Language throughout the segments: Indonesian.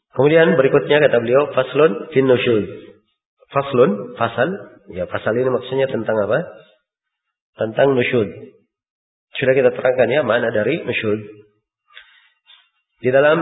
Kemudian berikutnya kata beliau, faslun fin nusyuz. Faslun, fasal. Ya, fasal ini maksudnya tentang apa? Tentang nusyuz. Sudah kita terangkan ya makna dari nusyuz. Di dalam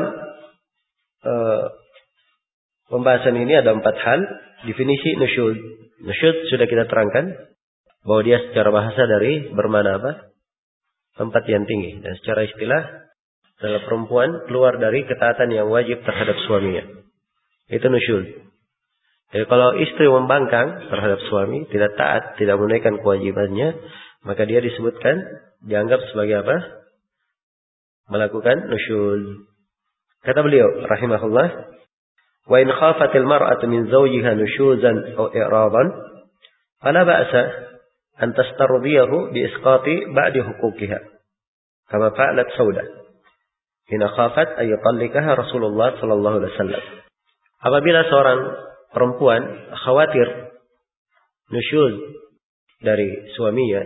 pembahasan ini ada 4 hal. Definisi nusyuz. Nusyuz sudah kita terangkan bahwa dia secara bahasa dari bermana apa? Tempat yang tinggi. Dan secara istilah adalah perempuan keluar dari ketaatan yang wajib terhadap suaminya. Itu nusyuz. Jadi kalau istri membangkang terhadap suami, tidak taat, tidak menunaikan kewajibannya, maka dia disebutkan, dianggap sebagai apa? Melakukan nusyuz. Kata beliau, rahimahullah, wa in khafatil mar'atu min zawjiha nusyuzan aw i'radan, fala ba'sa an tastardiyahu bi isqati ba'di huquqiha, kama fa'alat Saudah. Hina khafat ay yutallikaha Rasulullah sallallahu alaihi wasallam. Apabila seorang perempuan khawatir nusyuz dari suaminya,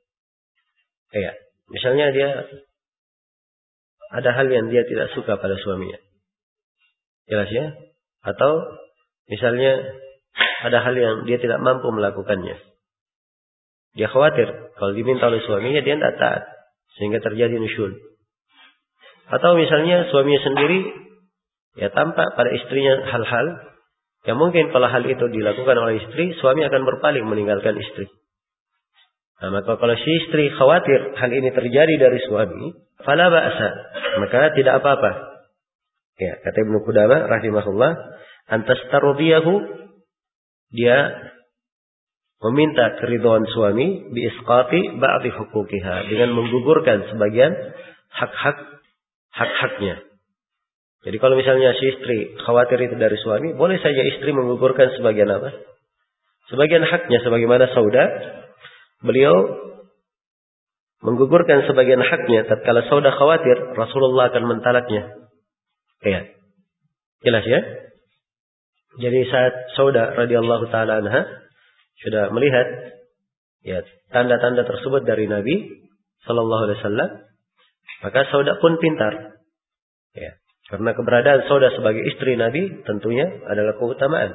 ya, misalnya dia ada hal yang dia tidak suka pada suaminya, jelas ya, atau misalnya ada hal yang dia tidak mampu melakukannya, dia khawatir kalau diminta oleh suaminya dia tidak taat sehingga terjadi nusyuz. Atau misalnya suaminya sendiri ya tampak pada istrinya hal-hal yang mungkin kalau hal itu dilakukan oleh istri, suami akan berpaling meninggalkan istri. Nah, maka kalau si istri khawatir hal ini terjadi dari suami, fala ba'sa, maka tidak apa-apa. Ya, kata Ibnu Qudamah rahimahullah, antastardiyahu, dia meminta keridhaan suami bi isqati ba'dhi huquqiha, dengan menggugurkan sebagian hak-haknya. Jadi kalau misalnya si istri khawatir itu dari suami, boleh saja istri menggugurkan sebagian apa? Sebagian haknya, sebagaimana Saudah, beliau menggugurkan sebagian haknya tatkala Saudah khawatir Rasulullah akan mentalaknya. Ya. Jelas ya? Jadi saat Saudah radhiyallahu taala anha sudah melihat ya tanda-tanda tersebut dari Nabi sallallahu alaihi wasallam, maka Saudah pun pintar. Ya. Karena keberadaan Saudah sebagai istri Nabi tentunya adalah keutamaan.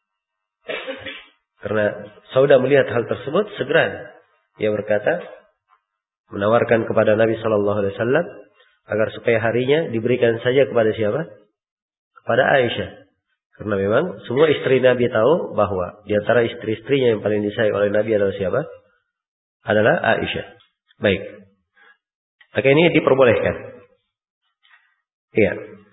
Karena Saudah melihat hal tersebut, segera ia berkata, menawarkan kepada Nabi Sallallahu Alaihi Wasallam agar supaya harinya diberikan saja kepada siapa? Kepada Aisyah. Karena memang semua istri Nabi tahu bahwa di antara istri-istrinya yang paling disayang oleh Nabi adalah siapa? Adalah Aisyah. Baik. Maka ini diperbolehkan. Iya.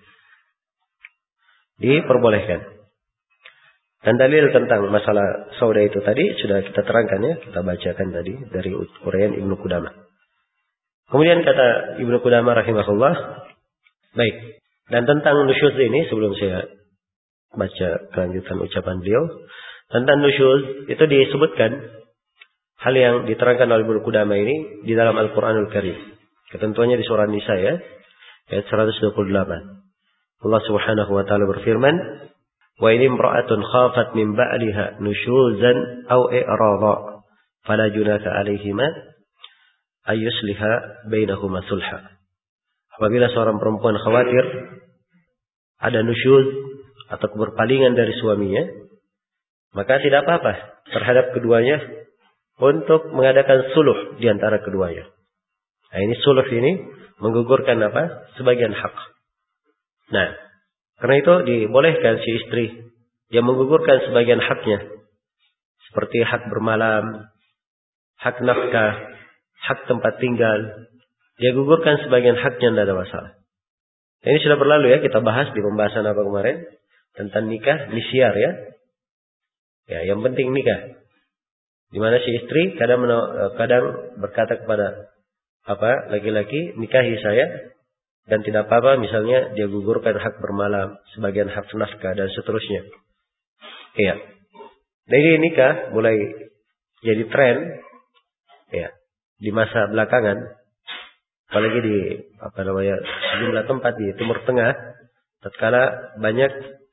Diperbolehkan. Dan dalil tentang masalah Saudah itu tadi sudah kita terangkan ya, kita bacakan tadi dari uraian Ibnu Qudamah. Kemudian kata Ibnu Qudamah rahimahullah, baik. Dan tentang nusyuz ini sebelum saya baca kelanjutan ucapan beliau, tentang nusyuz itu disebutkan hal yang diterangkan oleh Ibnu Qudamah ini di dalam Al-Qur'anul Karim. Ketentuannya di surah Nisa ya, ayat 128. Allah Subhanahu wa taala berfirman, "Wa in imra'atun khafat min ba'liha nusyuzan aw i'rada, fala junaka 'alaihima ay yusliha bainahuma sulha." Apabila seorang perempuan khawatir ada nusyuz atau keberpalingan dari suaminya, maka tidak apa-apa terhadap keduanya untuk mengadakan suluh di antara keduanya. Nah, ini suluh ini menggugurkan apa? Sebagian hak. Nah, karena itu dibolehkan si istri yang menggugurkan sebagian haknya. Seperti hak bermalam, hak nafkah, hak tempat tinggal. Dia gugurkan sebagian haknya, tidak ada masalah. Ini sudah berlalu ya, kita bahas di pembahasan apa kemarin? Tentang nikah, nisyar ya. Ya, yang penting nikah. Di mana si istri kadang berkata kepada laki-laki, nikahi saya. Dan tidak apa-apa misalnya dia gugurkan hak bermalam, sebagian hak nafkah dan seterusnya. Iya. Jadi nikah mulai jadi tren ya di masa belakangan, apalagi di sejumlah tempat di Timur Tengah, tatkala banyak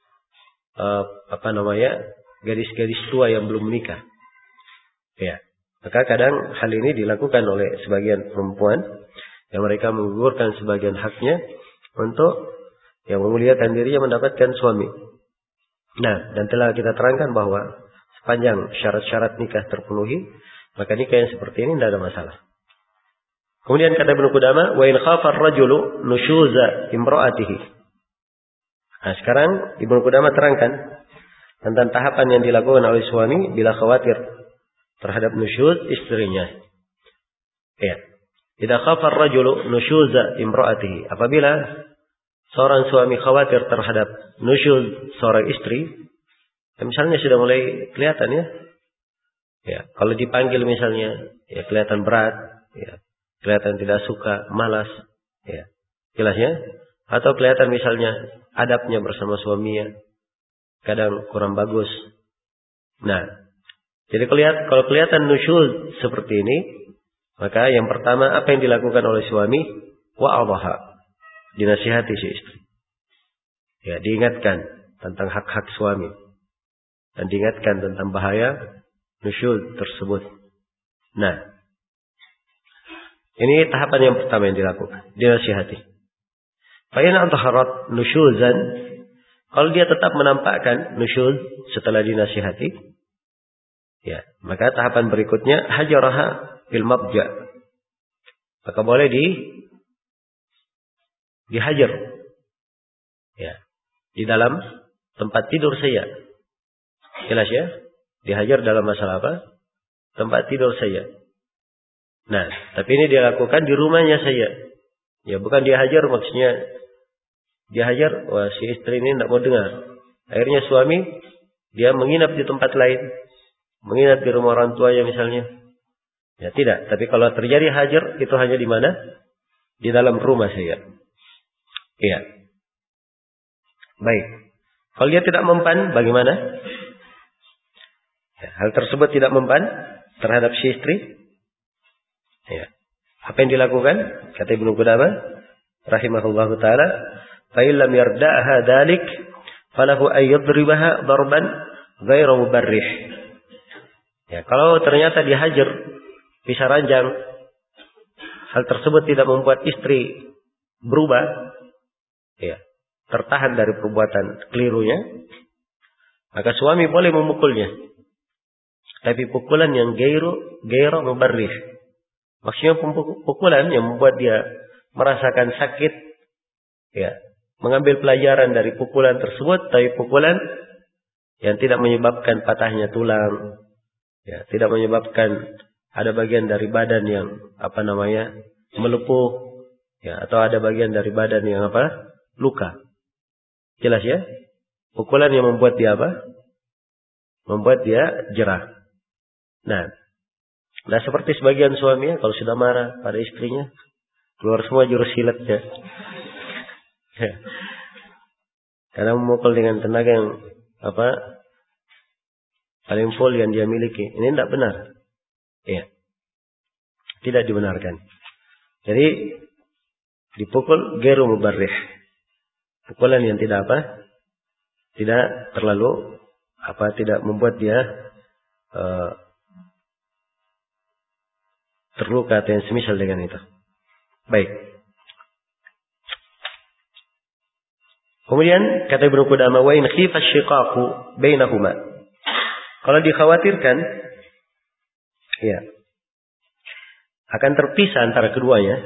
gadis-gadis tua yang belum menikah. Ya. Maka kadang hal ini dilakukan oleh sebagian perempuan yang mereka menggugurkan sebagian haknya untuk yang memuliakan dirinya mendapatkan suami. Nah, dan telah kita terangkan bahwa sepanjang syarat-syarat nikah terpenuhi, maka nikah yang seperti ini tidak ada masalah. Kemudian kata Ibnu Qudamah, wa in khafa ar-rajulu nusyuza imra'atihi. Nah, sekarang Ibnu Qudamah terangkan tentang tahapan yang dilakukan oleh suami bila khawatir terhadap nusyuz istrinya. Ya. Idza khafa ar-rajulu nusyuza imra'atihi. Apabila seorang suami khawatir terhadap nusyuz seorang istri, misalnya sudah mulai kelihatan ya. Ya, kalau dipanggil misalnya, ya kelihatan berat, ya, kelihatan tidak suka, malas, ya. Jelas ya? Atau kelihatan misalnya adabnya bersama suaminya kadang kurang bagus. Nah, jadi kalau kelihatan nusyuz seperti ini, maka yang pertama apa yang dilakukan oleh suami? Wa'adhaha. Dinasihati si istri. Ya, diingatkan tentang hak-hak suami. Dan diingatkan tentang bahaya nusyuz tersebut. Nah, ini tahapan yang pertama yang dilakukan. Dinasihati. Fa in adharat nusyuzan, kalau dia tetap menampakkan nusyuz setelah dinasihati, ya, maka tahapan berikutnya hajaraha fil mabja. Maka boleh dihajar. Ya, di dalam tempat tidur saya. Jelas ya? Dihajar dalam masalah apa? Tempat tidur saya. Nah, tapi ini dia lakukan di rumahnya saya. Ya, bukan dia hajar maksudnya. Dia hajar, wah si istri ini tidak mau dengar. Akhirnya suami, dia menginap di tempat lain. Menginap di rumah orang tuanya misalnya. Ya tidak, tapi kalau terjadi hajar, itu hanya di mana? Di dalam rumah saya. Iya. Baik. Kalau dia tidak mempan, bagaimana? Ya, hal tersebut tidak mempan terhadap si istri. Ya. Apa yang dilakukan? Kata Ibnu Qudamah rahimahullahu taala, fa illam yarda'ha dzalik falahu ay yadribaha darban ghairu mubarrih. Ya, kalau ternyata dihajar bisa ranjang, hal tersebut tidak membuat istri berubah, ya, tertahan dari perbuatan kelirunya, maka suami boleh memukulnya. Tapi pukulan yang ghairu mubarrih. Maksudnya pukulan yang membuat dia merasakan sakit, ya, mengambil pelajaran dari pukulan tersebut, tapi pukulan yang tidak menyebabkan patahnya tulang, ya, tidak menyebabkan ada bagian dari badan yang melepuh, ya, atau ada bagian dari badan yang luka. Jelas ya? Pukulan yang membuat dia membuat dia jerah. Nah, seperti sebagian suami kalau sudah marah pada istrinya, keluar semua jurus silatnya. Karena memukul dengan tenaga yang paling full yang dia miliki. Ini tidak benar. Ya. Tidak dibenarkan. Jadi dipukul ghairu mubarrih. Pukulan yang tidak tidak terlalu tidak membuat dia terluka atau yang semisal dengan itu. Baik. Kemudian kata Ibnu Qudamah, wa in khifa asy-shiqaqu bainahuma. Kalau dikhawatirkan, ya, akan terpisah antara keduanya,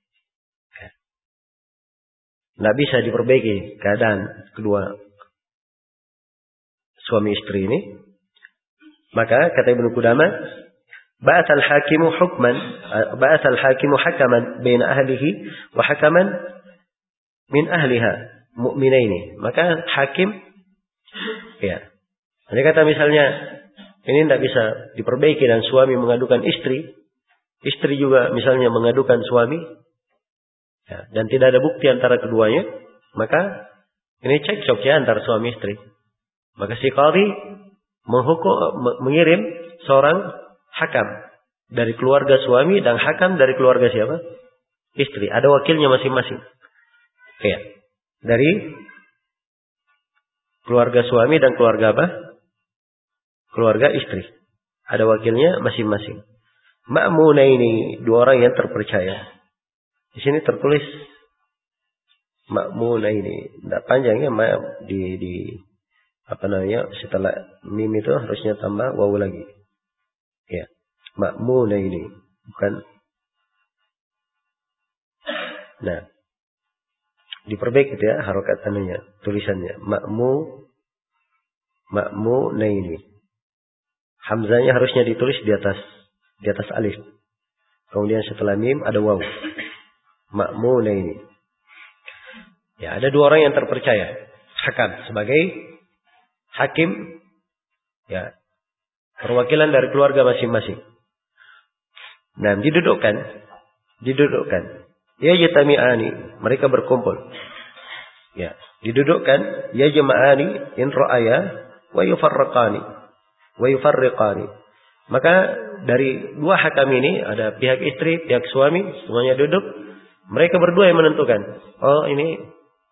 tidak bisa diperbaiki keadaan kedua suami istri ini, maka kata Ibnu Qudamah, ba'atha al-hakimu hakaman baina ahlihi wa hakaman min ahliha mu'minaini. Maka hakim, ya, jadi kata misalnya ini tidak bisa diperbaiki dan suami mengadukan istri juga misalnya mengadukan suami, ya, dan tidak ada bukti antara keduanya, maka ini cekcok ya antara suami istri. Maka si qadhi mengirim seorang hakam dari keluarga suami dan hakam dari keluarga siapa? Istri. Ada wakilnya masing-masing. Ya. Dari keluarga suami dan keluarga keluarga istri. Ada wakilnya masing-masing. Ma'munaini, dua orang yang terpercaya. Di sini tertulis ma'munaini. Tidak panjang ya, di setelah mim itu harusnya tambah waw lagi. Ya. Ma'munaini, bukan. Nah, diperbaiki ya harokat tulisannya. Ma'munaini. Hamzanya harusnya ditulis di atas alif. Kemudian setelah mim ada waw. Ma'munaini. Ya, ada dua orang yang terpercaya. Hakam sebagai hakim, ya, perwakilan dari keluarga masing-masing. Nah, didudukkan. Ya yatami'ani, mereka berkumpul. Ya, didudukkan. Ya jama'ani in ra'aya wa yufarriqani. Maka dari dua hakam ini ada pihak istri, pihak suami, semuanya duduk. Mereka berdua yang menentukan. Oh, ini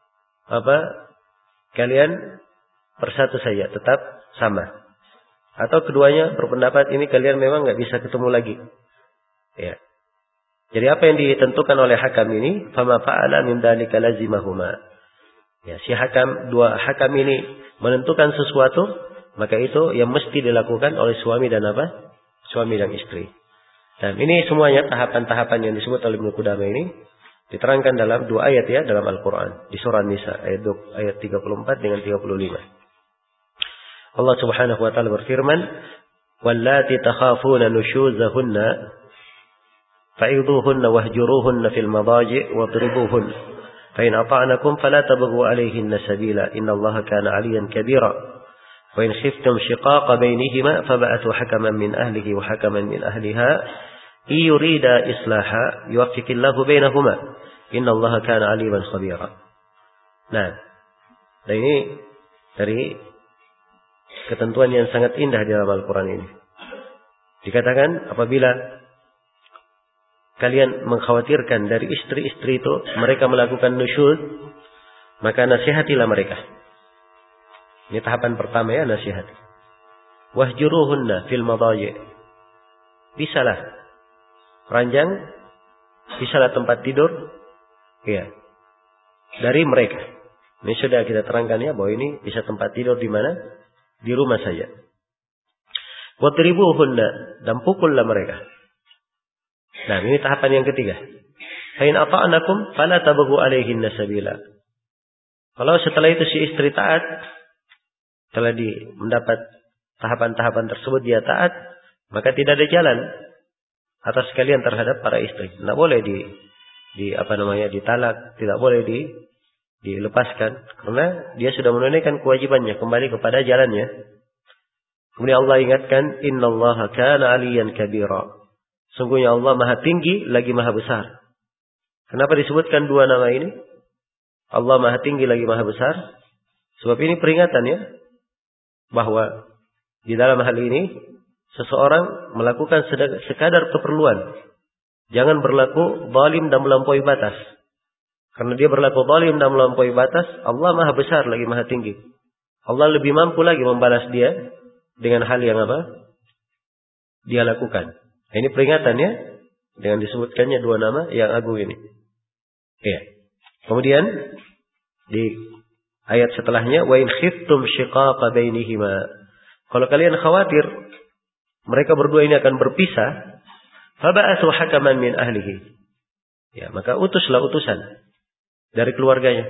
kalian persatu saja, tetap sama. Atau keduanya berpendapat ini kalian memang nggak bisa ketemu lagi. Ya. Jadi apa yang ditentukan oleh hakam ini, fama fa'ala min dzalika lazimahuma. Ya, dua hakam ini menentukan sesuatu, maka itu yang mesti dilakukan oleh suami dan suami dan istri. Dan ini semuanya tahapan-tahapan yang disebut oleh Ibnu Qudamah ini diterangkan dalam dua ayat ya dalam Al-Quran. Di surah Nisa ayat 34 dengan 35. Allah subhanahu wa ta'ala berfirman, wallati takhafuna nushuzahunna fa'idhuhunna wahjuruhunna fil madaji' wadribuhunna fa in ata'nakum fala tabghu alayhinna sabila innallaha kana 'aliyan kabira wa in khiftum shiqaqa bainihima fab'athu hakaman min ahlihi wa hakaman min ahliha yurida islaha yuwaffiqillahu bainahuma innallaha kana 'aliman khabira. Nah, ini dari ketentuan yang sangat indah di dalam Al-Quran ini. Dikatakan apabila kalian mengkhawatirkan dari istri-istri itu mereka melakukan nusyuz, maka nasihatilah mereka. Ini tahapan pertama ya, nasihati. Wahjuruhunna fil madaji'. Bisalah ranjang, bisalah tempat tidur, ya, dari mereka. Ini sudah kita terangkan ya bahwa ini bisa tempat tidur di mana? Di rumah saja. Wadribuhunna, dan pukullah mereka. Nah, ini tahapan yang ketiga. Fa in ata'nakum fala tabghu alaihinna sabila. Kalau setelah itu si istri taat, setelah mendapat tahapan-tahapan tersebut dia taat, maka tidak ada jalan atas kalian terhadap para istri. Tidak boleh ditalak, tidak boleh dilepaskan karena dia sudah menunaikan kewajibannya kembali kepada jalannya. Kemudian Allah ingatkan, innallaha kana 'aliyan kabira. Sungguhnya Allah Maha tinggi lagi Maha besar. Kenapa disebutkan dua nama ini? Allah Maha tinggi lagi Maha besar. Sebab ini peringatan ya bahwa di dalam hal ini seseorang melakukan sekadar keperluan. Jangan berlaku zalim dan melampaui batas. Karena dia berlaku zalim dan melampaui batas, Allah Maha besar lagi Maha tinggi. Allah lebih mampu lagi membalas dia dengan hal yang dia lakukan. Ini peringatannya dengan disebutkannya dua nama yang agung ini. Ya. Kemudian di ayat setelahnya, wa in khiftum shiqaqa bainihima. Kalau kalian khawatir mereka berdua ini akan berpisah, fab'athu hakaman min ahlihi. Ya, maka utuslah utusan dari keluarganya.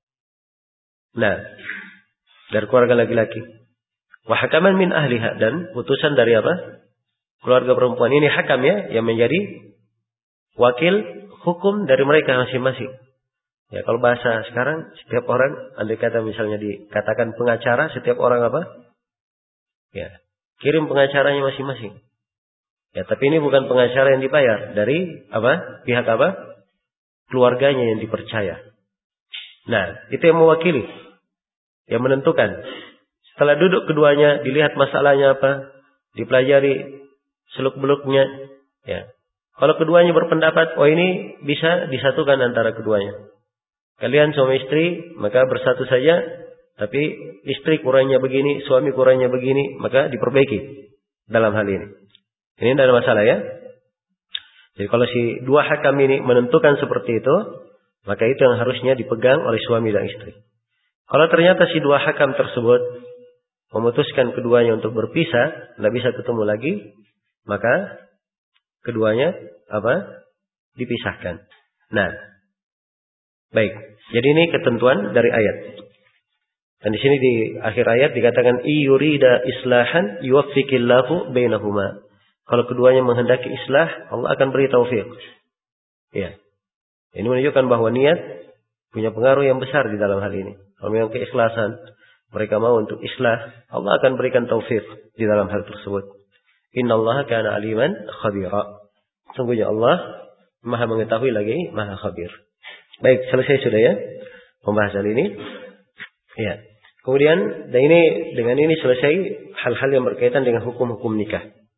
Nah, dari keluarga laki-laki. Wa hakaman min ahliha, dan utusan dari apa? Keluarga perempuan. Ini hakam ya, yang menjadi wakil hukum dari mereka masing-masing. Ya, kalau bahasa sekarang, setiap orang, andai kata misalnya dikatakan pengacara, setiap orang apa? Ya, kirim pengacaranya masing-masing. Ya, tapi ini bukan pengacara yang dibayar dari apa? Pihak apa? Keluarganya yang dipercaya. Nah, itu yang mewakili, yang menentukan. Setelah duduk keduanya, dilihat masalahnya apa, dipelajari seluk-beluknya. Ya, kalau keduanya berpendapat, oh ini bisa disatukan antara keduanya. Kalian suami istri, maka bersatu saja. Tapi istri kurangnya begini, suami kurangnya begini, maka diperbaiki dalam hal ini. Ini tidak ada masalah ya. Jadi kalau si dua hakam ini menentukan seperti itu, Maka itu yang harusnya dipegang oleh suami dan istri. Kalau ternyata si dua hakam tersebut memutuskan keduanya untuk berpisah, tidak bisa ketemu lagi, maka keduanya dipisahkan. Nah, baik. Jadi ini ketentuan dari ayat. Dan di sini di akhir ayat dikatakan yurida islahan yuwaffiqillahu bainahuma. Kalau keduanya menghendaki islah, Allah akan beri taufik. Ya. Ini menunjukkan bahwa niat punya pengaruh yang besar di dalam hal ini. Kalau memang keikhlasan mereka mau untuk islah, Allah akan berikan taufik di dalam hal tersebut. Innallaha kana aliman khabira. Sungguhnya Allah Maha mengetahui lagi Maha khabir. Baik, selesai sudah ya pembahasan ini. Ya. Kemudian dengan ini selesai hal-hal yang berkaitan dengan hukum-hukum nikah.